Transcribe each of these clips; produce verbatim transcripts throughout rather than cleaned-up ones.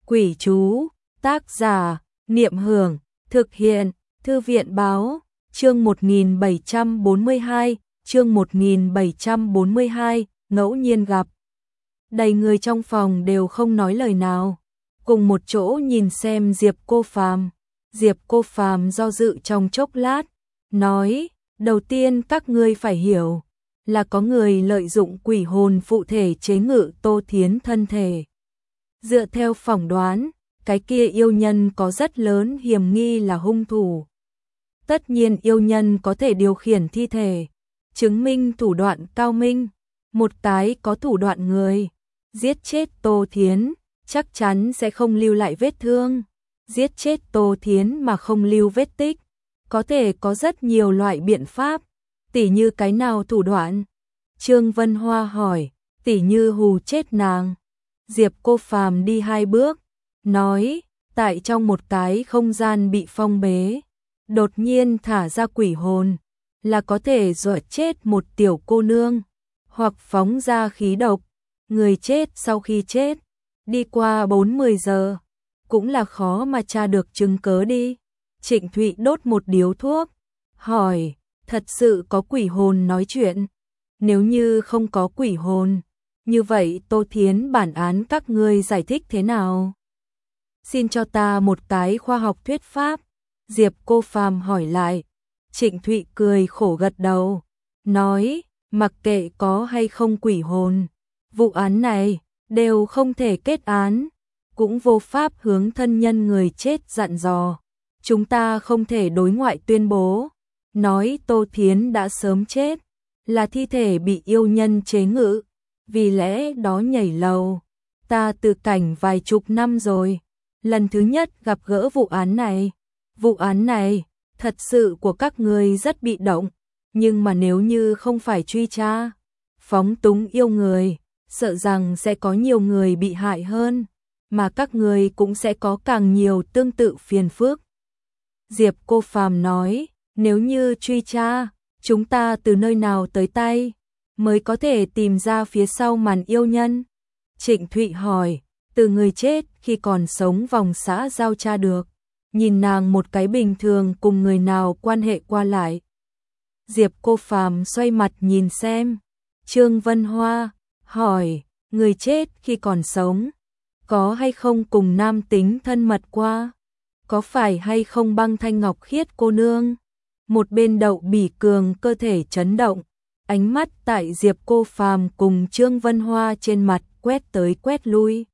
Quỷ chú, tác giả, Niệm Hưởng, thực hiện, Thư viện báo, chương một nghìn bảy trăm bốn mươi hai, chương một nghìn bảy trăm bốn mươi hai, ngẫu nhiên gặp. Đầy người trong phòng đều không nói lời nào, cùng một chỗ nhìn xem Diệp Cô Phàm. Diệp Cô Phàm do dự trong chốc lát, nói, đầu tiên các ngươi phải hiểu, là có người lợi dụng quỷ hồn phụ thể chế ngự Tô Thiến thân thể. Dựa theo phỏng đoán, cái kia yêu nhân có rất lớn hiểm nghi là hung thủ. Tất nhiên yêu nhân có thể điều khiển thi thể, chứng minh thủ đoạn cao minh. Một cái có thủ đoạn người, giết chết Tô Thiến, chắc chắn sẽ không lưu lại vết thương. Giết chết Tô Thiến mà không lưu vết tích, có thể có rất nhiều loại biện pháp, tỉ như cái nào thủ đoạn? Trương Vân Hoa hỏi, tỉ như hù chết nàng. Diệp Cô Phàm đi hai bước, nói, tại trong một cái không gian bị phong bế, đột nhiên thả ra quỷ hồn, là có thể dọa chết một tiểu cô nương, hoặc phóng ra khí độc, người chết sau khi chết, đi qua bốn mươi giờ, cũng là khó mà tra được chứng cớ đi. Trịnh Thụy đốt một điếu thuốc, hỏi, thật sự có quỷ hồn nói chuyện? Nếu như không có quỷ hồn, như vậy Tô Thiến bản án các ngươi giải thích thế nào? Xin cho ta một cái khoa học thuyết pháp. Diệp Cô Phàm hỏi lại. Trịnh Thụy cười khổ gật đầu, nói, mặc kệ có hay không quỷ hồn, vụ án này đều không thể kết án, cũng vô pháp hướng thân nhân người chết dặn dò. Chúng ta không thể đối ngoại tuyên bố, nói Tô Thiến đã sớm chết, là thi thể bị yêu nhân chế ngự, vì lẽ đó nhảy lầu. Ta từ cảnh vài chục năm rồi, lần thứ nhất gặp gỡ vụ án này. Vụ án này, thật sự của các người rất bị động, nhưng mà nếu như không phải truy tra, phóng túng yêu người, sợ rằng sẽ có nhiều người bị hại hơn, mà các người cũng sẽ có càng nhiều tương tự phiền phức. Diệp Cô Phàm nói, nếu như truy tra, chúng ta từ nơi nào tới tay, mới có thể tìm ra phía sau màn yêu nhân? Trịnh Thụy hỏi, từ người chết khi còn sống vòng xã giao tra được, nhìn nàng một cái bình thường cùng người nào quan hệ qua lại. Diệp Cô Phàm xoay mặt nhìn xem, Trương Vân Hoa, hỏi, người chết khi còn sống, có hay không cùng nam tính thân mật qua? Có phải hay không Băng Thanh Ngọc Khiết cô nương? Một bên Đậu Bỉ Cường cơ thể chấn động, ánh mắt tại Diệp Cô Phàm cùng Trương Vân Hoa trên mặt quét tới quét lui.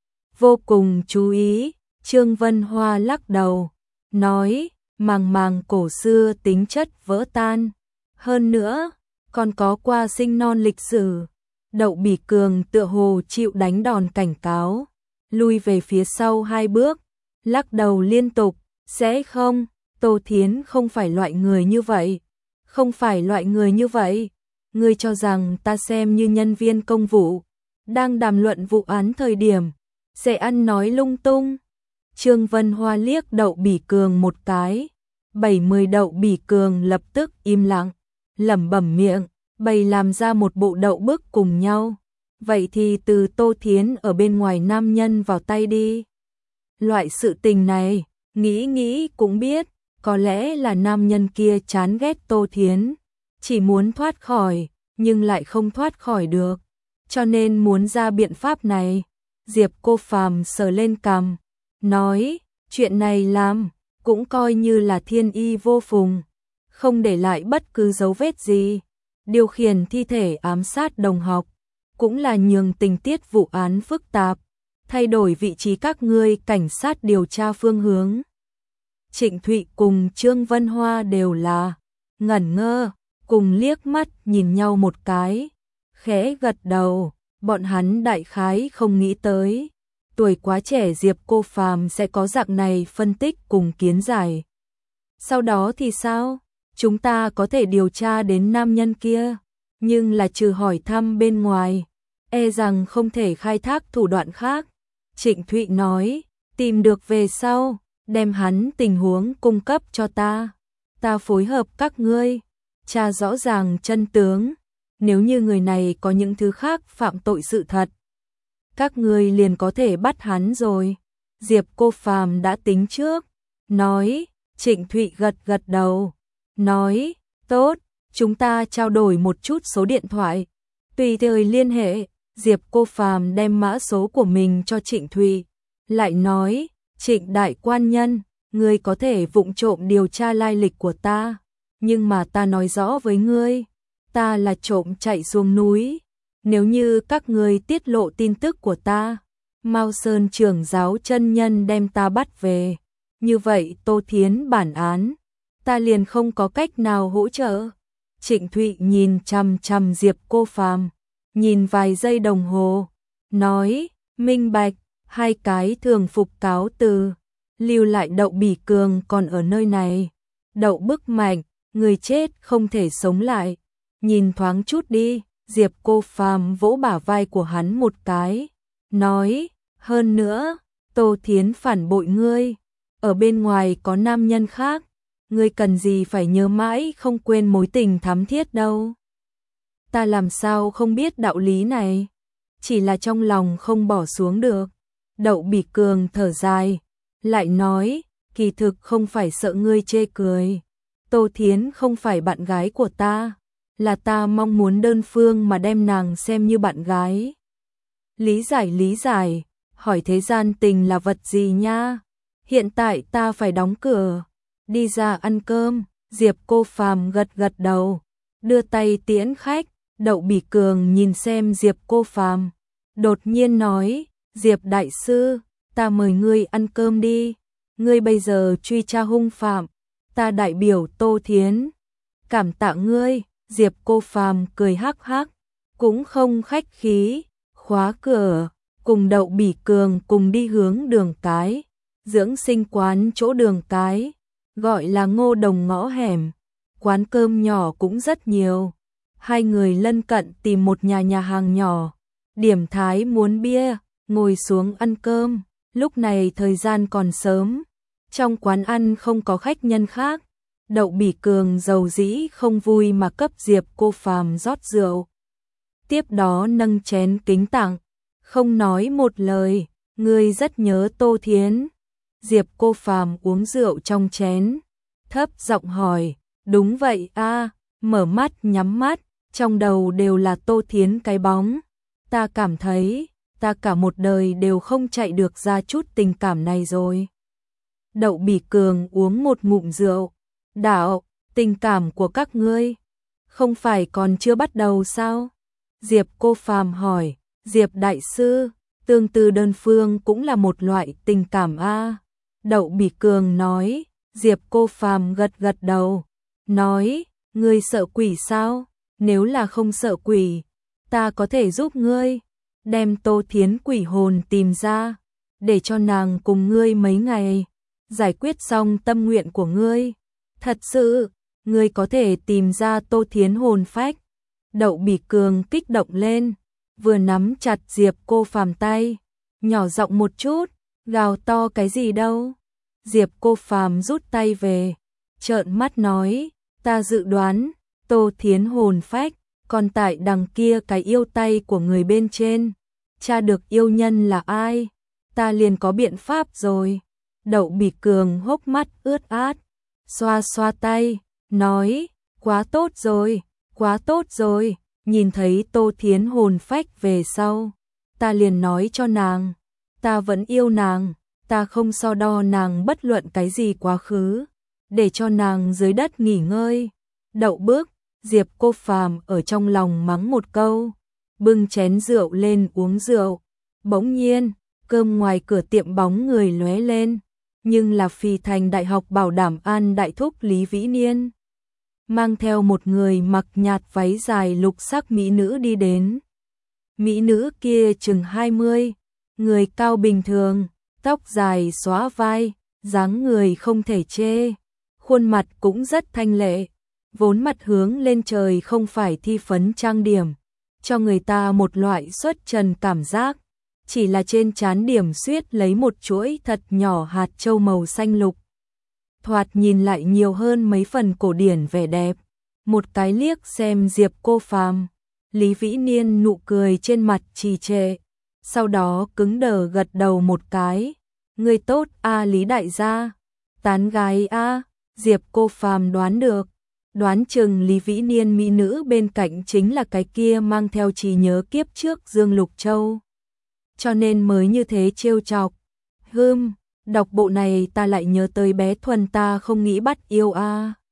Vô cùng chú ý, Trương Vân Hoa lắc đầu, nói, màng màng cổ xưa tính chất vỡ tan. Hơn nữa, còn có qua sinh non lịch sử. Đậu Bỉ Cường tựa hồ chịu đánh đòn cảnh cáo, lui về phía sau hai bước, lắc đầu liên tục, sẽ không, Tô Thiến không phải loại người như vậy, không phải loại người như vậy. Ngươi cho rằng ta xem như nhân viên công vụ, đang đàm luận vụ án thời điểm, sẽ ăn nói lung tung. Trương Vân Hoa liếc Đậu Bỉ Cường một cái, bảy mươi Đậu Bỉ Cường lập tức im lặng, lẩm bẩm miệng, bày làm ra một bộ đậu bức cùng nhau. Vậy thì từ Tô Thiến ở bên ngoài nam nhân vào tay đi. Loại sự tình này, nghĩ nghĩ cũng biết, có lẽ là nam nhân kia chán ghét Tô Thiến, chỉ muốn thoát khỏi, nhưng lại không thoát khỏi được, cho nên muốn ra biện pháp này. Diệp Cô Phàm sờ lên cằm, nói, chuyện này làm, cũng coi như là thiên y vô phùng, không để lại bất cứ dấu vết gì. Điều khiển thi thể ám sát đồng học, cũng là nhường tình tiết vụ án phức tạp, thay đổi vị trí các ngươi cảnh sát điều tra phương hướng. Trịnh Thụy cùng Trương Vân Hoa đều là ngẩn ngơ, cùng liếc mắt nhìn nhau một cái, khẽ gật đầu, bọn hắn đại khái không nghĩ tới, tuổi quá trẻ Diệp Cô Phàm sẽ có dạng này phân tích cùng kiến giải. Sau đó thì sao? Chúng ta có thể điều tra đến nam nhân kia, nhưng là trừ hỏi thăm bên ngoài, e rằng không thể khai thác thủ đoạn khác. Trịnh Thụy nói, tìm được về sau, đem hắn tình huống cung cấp cho ta, ta phối hợp các ngươi, tra rõ ràng chân tướng. Nếu như người này có những thứ khác phạm tội sự thật, các ngươi liền có thể bắt hắn rồi. Diệp Cô Phàm đã tính trước, nói. Trịnh Thụy gật gật đầu, nói, tốt, chúng ta trao đổi một chút số điện thoại, tùy thời liên hệ. Diệp Cô Phàm đem mã số của mình cho Trịnh Thụy, lại nói, Trịnh đại quan nhân, ngươi có thể vụng trộm điều tra lai lịch của ta, nhưng mà ta nói rõ với ngươi, ta là trộm chạy xuống núi, nếu như các ngươi tiết lộ tin tức của ta, Mao Sơn trưởng giáo chân nhân đem ta bắt về, như vậy Tô Thiến bản án, ta liền không có cách nào hỗ trợ. Trịnh Thụy nhìn chằm chằm Diệp Cô Phàm, nhìn vài giây đồng hồ, nói, minh bạch, hai cái thường phục cáo từ, lưu lại Đậu Bỉ Cường còn ở nơi này. Đậu Bức Mạnh, người chết không thể sống lại, nhìn thoáng chút đi. Diệp Cô Phàm vỗ bả vai của hắn một cái, nói, hơn nữa, Tô Thiến phản bội ngươi, ở bên ngoài có nam nhân khác, ngươi cần gì phải nhớ mãi không quên mối tình thắm thiết đâu. Ta làm sao không biết đạo lý này, chỉ là trong lòng không bỏ xuống được. Đậu Bỉ Cường thở dài, lại nói, kỳ thực không phải sợ ngươi chê cười, Tô Thiến không phải bạn gái của ta, là ta mong muốn đơn phương mà đem nàng xem như bạn gái. Lý giải lý giải, hỏi thế gian tình là vật gì nha, hiện tại ta phải đóng cửa, đi ra ăn cơm. Diệp Cô Phàm gật gật đầu, đưa tay tiễn khách. Đậu Bỉ Cường nhìn xem Diệp Cô Phàm, đột nhiên nói, Diệp đại sư, ta mời ngươi ăn cơm đi, ngươi bây giờ truy tra hung phạm, ta đại biểu Tô Thiến, cảm tạ ngươi. Diệp Cô Phàm cười hắc hắc, cũng không khách khí, khóa cửa, cùng Đậu Bỉ Cường cùng đi hướng đường cái, dưỡng sinh quán chỗ đường cái, gọi là Ngô Đồng ngõ hẻm, quán cơm nhỏ cũng rất nhiều. Hai người lân cận tìm một nhà nhà hàng nhỏ, điểm thái muốn bia, ngồi xuống ăn cơm. Lúc này thời gian còn sớm, trong quán ăn không có khách nhân khác. Đậu Bỉ Cường dầu dĩ không vui mà cấp Diệp Cô Phàm rót rượu. Tiếp đó nâng chén kính tặng, không nói một lời, ngươi rất nhớ Tô Thiến. Diệp Cô Phàm uống rượu trong chén, thấp giọng hỏi, đúng vậy a, mở mắt nhắm mắt, trong đầu đều là Tô Thiến cái bóng. Ta cảm thấy, ta cả một đời đều không chạy được ra chút tình cảm này rồi. Đậu Bỉ Cường uống một ngụm rượu, đạo, tình cảm của các ngươi, không phải còn chưa bắt đầu sao? Diệp Cô Phàm hỏi, Diệp đại sư, tương tư đơn phương cũng là một loại tình cảm a. Đậu Bỉ Cường nói. Diệp Cô Phàm gật gật đầu, nói, ngươi sợ quỷ sao? Nếu là không sợ quỷ, ta có thể giúp ngươi, đem Tô Thiến quỷ hồn tìm ra, để cho nàng cùng ngươi mấy ngày, giải quyết xong tâm nguyện của ngươi. Thật sự, ngươi có thể tìm ra Tô Thiến hồn phách. Đậu Bỉ Cường kích động lên, vừa nắm chặt Diệp Cô Phàm tay, nhỏ giọng một chút, gào to cái gì đâu. Diệp Cô Phàm rút tay về, trợn mắt nói, ta dự đoán, Tô Thiến hồn phách, còn tại đằng kia cái yêu tay của người bên trên, tra được yêu nhân là ai, ta liền có biện pháp rồi. Đậu Bỉ Cường hốc mắt ướt át, xoa xoa tay, nói, quá tốt rồi, quá tốt rồi, nhìn thấy Tô Thiến hồn phách về sau, ta liền nói cho nàng, ta vẫn yêu nàng, ta không so đo nàng bất luận cái gì quá khứ, để cho nàng dưới đất nghỉ ngơi. Đậu Bước, Diệp Cô Phàm ở trong lòng mắng một câu, bưng chén rượu lên uống rượu. Bỗng nhiên, cơm ngoài cửa tiệm bóng người lóe lên, nhưng là Phì Thành Đại học Bảo Đảm An đại thúc Lý Vĩ Niên, mang theo một người mặc nhạt váy dài lục sắc mỹ nữ đi đến. Mỹ nữ kia chừng hai mươi, người cao bình thường, tóc dài xóa vai, dáng người không thể chê, khuôn mặt cũng rất thanh lệ, vốn mặt hướng lên trời không phải thi phấn trang điểm, cho người ta một loại xuất trần cảm giác, chỉ là trên trán điểm xuyết lấy một chuỗi thật nhỏ hạt châu màu xanh lục. Thoạt nhìn lại nhiều hơn mấy phần cổ điển vẻ đẹp. Một cái liếc xem Diệp Cô Phàm, Lý Vĩ Niên nụ cười trên mặt trì trệ, sau đó cứng đờ gật đầu một cái, Người tốt a Lý đại gia, tán gái a Diệp Cô Phàm đoán được, đoán chừng Lý Vĩ Niên mỹ nữ bên cạnh chính là cái kia mang theo trí nhớ kiếp trước Dương Lục Châu. Cho nên mới như thế trêu chọc. Hưm, đọc bộ này ta lại nhớ tới bé Thuần ta không nghĩ bắt yêu a.